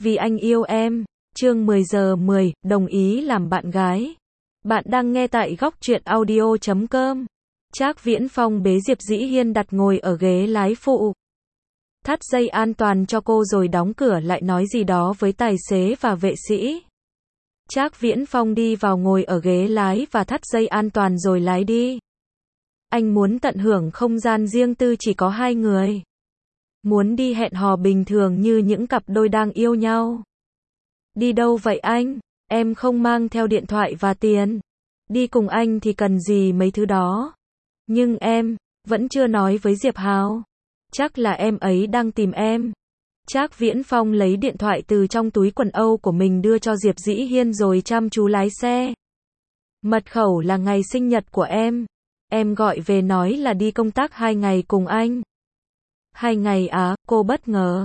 Vì anh yêu em. Chương 10 giờ 10, đồng ý làm bạn gái. Bạn đang nghe tại góc truyện audio.com. Trác Viễn Phong bế Diệp Dĩ Hiên đặt ngồi ở ghế lái phụ. Thắt dây an toàn cho cô rồi đóng cửa lại nói gì đó với tài xế và vệ sĩ. Trác Viễn Phong đi vào ngồi ở ghế lái và thắt dây an toàn rồi lái đi. Anh muốn tận hưởng không gian riêng tư chỉ có hai người. Muốn đi hẹn hò bình thường như những cặp đôi đang yêu nhau. Đi đâu vậy anh? Em không mang theo điện thoại và tiền. Đi cùng anh thì cần gì mấy thứ đó. Nhưng em vẫn chưa nói với Diệp Hào. Chắc là em ấy đang tìm em. Trác Viễn Phong lấy điện thoại từ trong túi quần âu của mình đưa cho Diệp Dĩ Hiên rồi chăm chú lái xe. Mật khẩu là ngày sinh nhật của em. Em gọi về nói là đi công tác 2 ngày cùng anh. 2 ngày à, cô bất ngờ.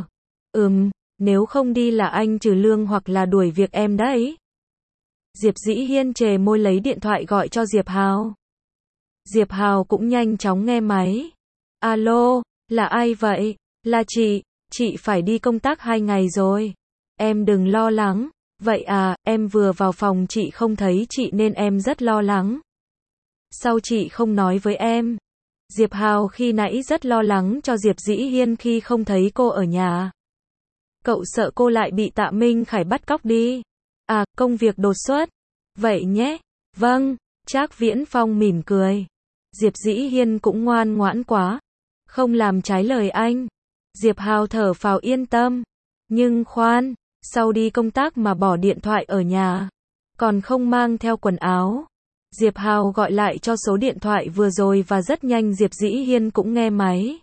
Nếu không đi là anh trừ lương hoặc là đuổi việc em đấy. Diệp Dĩ Hiên chề môi lấy điện thoại gọi cho Diệp Hào. Diệp Hào cũng nhanh chóng nghe máy. Alo, là ai vậy? Là chị phải đi công tác 2 ngày rồi. Em đừng lo lắng. Vậy à, em vừa vào phòng chị không thấy chị nên em rất lo lắng. Sao chị không nói với em? Diệp Hào khi nãy rất lo lắng cho Diệp Dĩ Hiên khi không thấy cô ở nhà. Cậu sợ cô lại bị Tạ Minh Khải bắt cóc đi. À, công việc đột xuất. Vậy nhé. Vâng, Trác Viễn Phong mỉm cười. Diệp Dĩ Hiên cũng ngoan ngoãn quá. Không làm trái lời anh. Diệp Hào thở phào yên tâm. Nhưng khoan, sau đi công tác mà bỏ điện thoại ở nhà. Còn không mang theo quần áo. Diệp Hào gọi lại cho số điện thoại vừa rồi và rất nhanh Diệp Dĩ Hiên cũng nghe máy.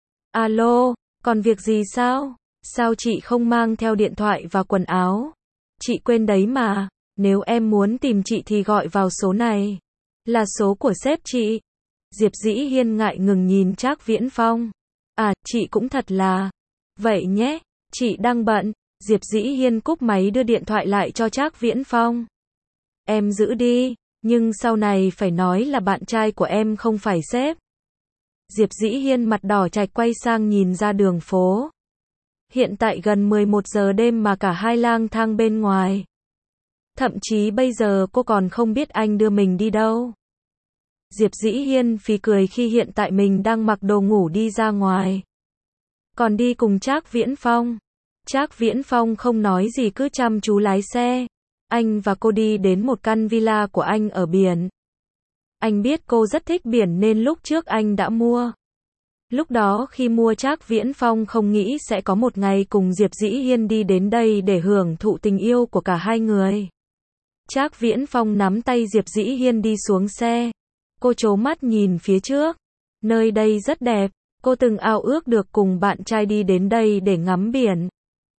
Alo, còn việc gì sao? Sao chị không mang theo điện thoại và quần áo? Chị quên đấy mà, nếu em muốn tìm chị thì gọi vào số này. Là số của sếp chị. Diệp Dĩ Hiên ngại ngừng nhìn Trác Viễn Phong. À, chị cũng thật là. Vậy nhé, chị đang bận. Diệp Dĩ Hiên cúp máy đưa điện thoại lại cho Trác Viễn Phong. Em giữ đi, nhưng sau này phải nói là bạn trai của em không phải sếp. Diệp Dĩ Hiên mặt đỏ chạch quay sang nhìn ra đường phố. Hiện tại gần 11 giờ đêm mà cả hai lang thang bên ngoài. Thậm chí bây giờ cô còn không biết anh đưa mình đi đâu. Diệp Dĩ Hiên phì cười khi hiện tại mình đang mặc đồ ngủ đi ra ngoài. Còn đi cùng Trác Viễn Phong. Trác Viễn Phong không nói gì cứ chăm chú lái xe. Anh và cô đi đến một căn villa của anh ở biển. Anh biết cô rất thích biển nên lúc trước anh đã mua. Lúc đó khi mua Trác Viễn Phong không nghĩ sẽ có một ngày cùng Diệp Dĩ Hiên đi đến đây để hưởng thụ tình yêu của cả hai người. Trác Viễn Phong nắm tay Diệp Dĩ Hiên đi xuống xe. Cô trố mắt nhìn phía trước. Nơi đây rất đẹp. Cô từng ao ước được cùng bạn trai đi đến đây để ngắm biển.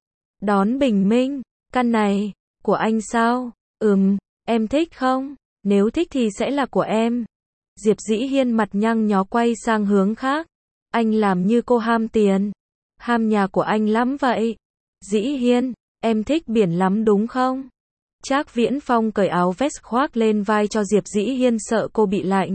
Đón bình minh. Căn này, của anh sao? Em thích không? Nếu thích thì sẽ là của em. Diệp Dĩ Hiên mặt nhăn nhó quay sang hướng khác. Anh làm như cô ham tiền. Ham nhà của anh lắm vậy. Dĩ Hiên, em thích biển lắm đúng không? Trác Viễn Phong cởi áo vest khoác lên vai cho Diệp Dĩ Hiên sợ cô bị lạnh.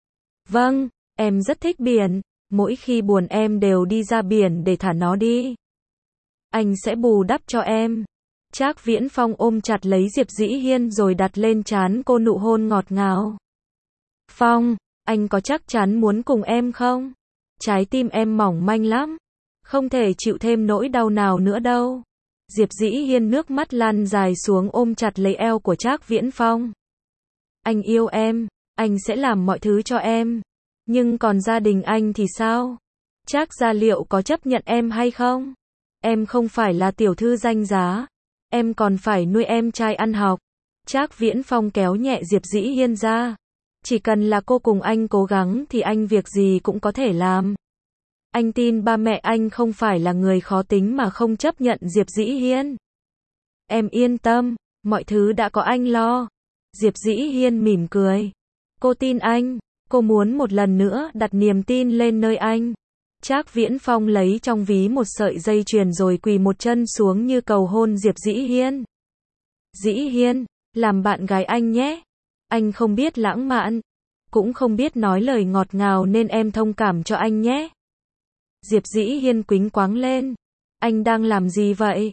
Vâng, em rất thích biển. Mỗi khi buồn em đều đi ra biển để thả nó đi. Anh sẽ bù đắp cho em. Trác Viễn Phong ôm chặt lấy Diệp Dĩ Hiên rồi đặt lên trán cô nụ hôn ngọt ngào. Phong, anh có chắc chắn muốn cùng em không? Trái tim em mỏng manh lắm. Không thể chịu thêm nỗi đau nào nữa đâu. Diệp Dĩ Hiên nước mắt lăn dài xuống ôm chặt lấy eo của Trác Viễn Phong. Anh yêu em, anh sẽ làm mọi thứ cho em. Nhưng còn gia đình anh thì sao? Trác gia liệu có chấp nhận em hay không? Em không phải là tiểu thư danh giá. Em còn phải nuôi em trai ăn học. Trác Viễn Phong kéo nhẹ Diệp Dĩ Hiên ra. Chỉ cần là cô cùng anh cố gắng thì anh việc gì cũng có thể làm. Anh tin ba mẹ anh không phải là người khó tính mà không chấp nhận Diệp Dĩ Hiên. Em yên tâm, mọi thứ đã có anh lo. Diệp Dĩ Hiên mỉm cười. Cô tin anh, cô muốn một lần nữa đặt niềm tin lên nơi anh. Trác Viễn Phong lấy trong ví một sợi dây chuyền rồi quỳ một chân xuống như cầu hôn Diệp Dĩ Hiên. Dĩ Hiên, làm bạn gái anh nhé. Anh không biết lãng mạn, cũng không biết nói lời ngọt ngào nên em thông cảm cho anh nhé. Diệp Dĩ Hiên quýnh quáng lên. Anh đang làm gì vậy?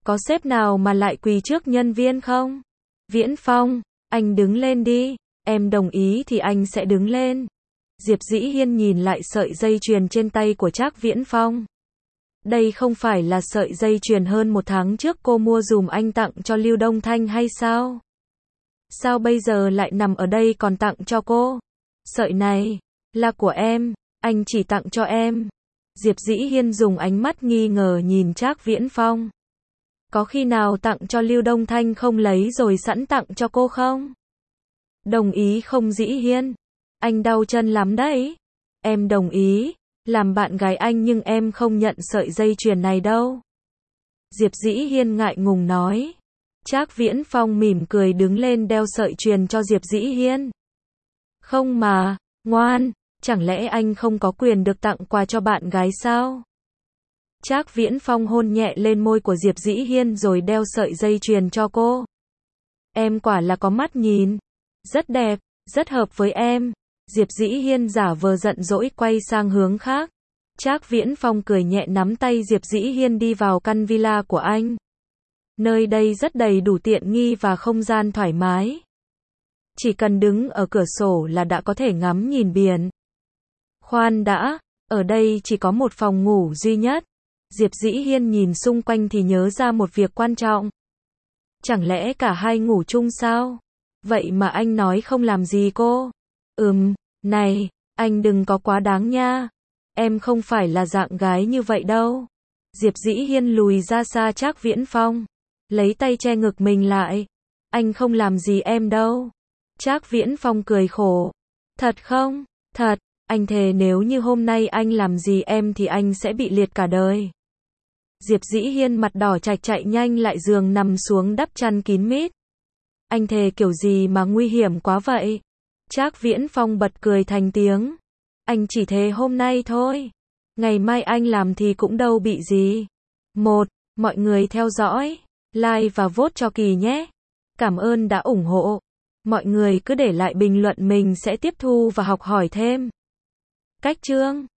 Có sếp nào mà lại quỳ trước nhân viên không? Viễn Phong, anh đứng lên đi. Em đồng ý thì anh sẽ đứng lên. Diệp Dĩ Hiên nhìn lại sợi dây chuyền trên tay của Trác Viễn Phong. Đây không phải là sợi dây chuyền hơn 1 tháng trước cô mua dùm anh tặng cho Lưu Đông Thanh hay sao? Sao bây giờ lại nằm ở đây còn tặng cho cô? Sợi này là của em, anh chỉ tặng cho em. Diệp Dĩ Hiên dùng ánh mắt nghi ngờ nhìn Trác Viễn Phong. Có khi nào tặng cho Lưu Đông Thanh không lấy rồi sẵn tặng cho cô không? Đồng ý không Dĩ Hiên? Anh đau chân lắm đấy. Em đồng ý, làm bạn gái anh nhưng em không nhận sợi dây chuyền này đâu. Diệp Dĩ Hiên ngại ngùng nói. Trác Viễn Phong mỉm cười đứng lên đeo sợi chuyền cho Diệp Dĩ Hiên. Không mà, ngoan, chẳng lẽ anh không có quyền được tặng quà cho bạn gái sao? Trác Viễn Phong hôn nhẹ lên môi của Diệp Dĩ Hiên rồi đeo sợi dây chuyền cho cô. Em quả là có mắt nhìn. Rất đẹp, rất hợp với em. Diệp Dĩ Hiên giả vờ giận dỗi quay sang hướng khác. Trác Viễn Phong cười nhẹ nắm tay Diệp Dĩ Hiên đi vào căn villa của anh. Nơi đây rất đầy đủ tiện nghi và không gian thoải mái. Chỉ cần đứng ở cửa sổ là đã có thể ngắm nhìn biển. Khoan đã, ở đây chỉ có một phòng ngủ duy nhất. Diệp Dĩ Hiên nhìn xung quanh thì nhớ ra một việc quan trọng. Chẳng lẽ cả hai ngủ chung sao? Vậy mà anh nói không làm gì cô? Này, anh đừng có quá đáng nha. Em không phải là dạng gái như vậy đâu. Diệp Dĩ Hiên lùi ra xa Trác Viễn Phong. Lấy tay che ngực mình lại. Anh không làm gì em đâu. Trác Viễn Phong cười khổ. Thật không? Thật, anh thề nếu như hôm nay anh làm gì em thì anh sẽ bị liệt cả đời. Diệp Dĩ Hiên mặt đỏ chạch chạy nhanh lại giường nằm xuống đắp chăn kín mít. Anh thề kiểu gì mà nguy hiểm quá vậy? Trác Viễn Phong bật cười thành tiếng. Anh chỉ thề hôm nay thôi. Ngày mai anh làm thì cũng đâu bị gì. Mọi người theo dõi, like và vote cho Kỳ nhé. Cảm ơn đã ủng hộ. Mọi người cứ để lại bình luận mình sẽ tiếp thu và học hỏi thêm. Cách chương